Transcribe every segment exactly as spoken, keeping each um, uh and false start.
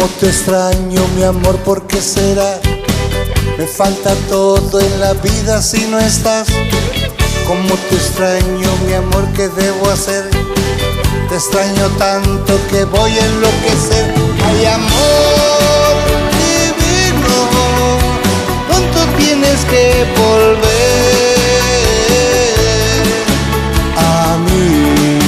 Cómo te extraño, mi amor, ¿por qué será? Me falta todo en la vida si no estás. Cómo te extraño, mi amor, ¿qué debo hacer? Te extraño tanto que voy a enloquecer. Ay, amor divino, pronto tienes que volver a mí.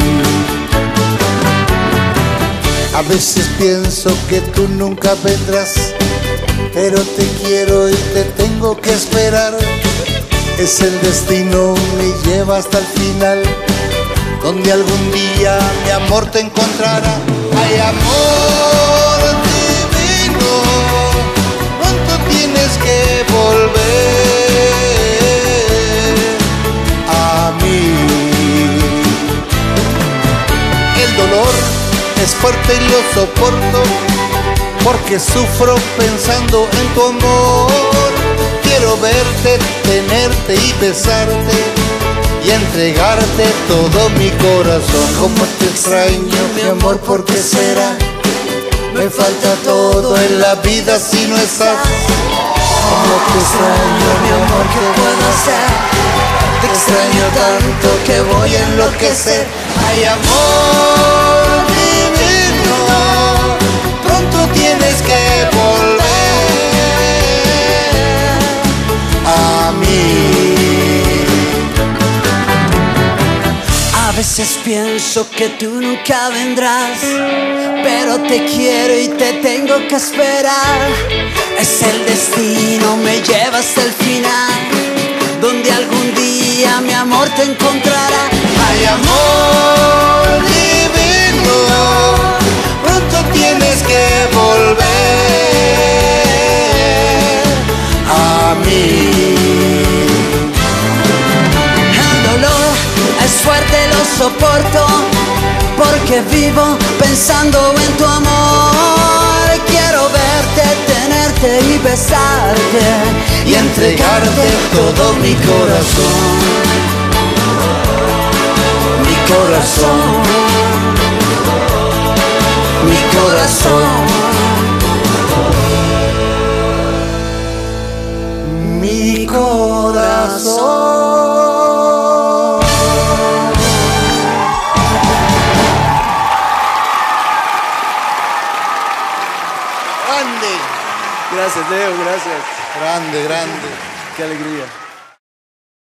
A veces pienso que tú nunca vendrás, pero te quiero y te tengo que esperar. Es el destino, me lleva hasta el final, donde algún día mi amor te encontrará. Ay, amor divino, pronto tienes que volver a mí. El dolor es fuerte y lo soporto, porque sufro pensando en tu amor. Quiero verte, tenerte y besarte y entregarte todo mi corazón. Como te extraño, mi amor, ¿por qué será? Me falta todo en la vida si no estás. Como te extraño, mi amor, ¿qué puedo hacer? Te extraño tanto que voy a enloquecer. Ay, amor divino, pronto tienes que volver a mí. A veces pienso que tú nunca vendrás, pero te quiero y te tengo que esperar. Es el destino, me lleva hasta el final, donde algún día mi amor te encontrará. Ay, amor divino, pronto tienes que volver a mí. El dolor es fuerte, lo soporto, porque vivo pensando en tu amor. Quiero verte, tenerte y besarte Y entregarte todo mi corazón, mi corazón, mi corazón, mi corazón. Grande. Gracias, Leo, gracias. Grande, grande. Qué alegría.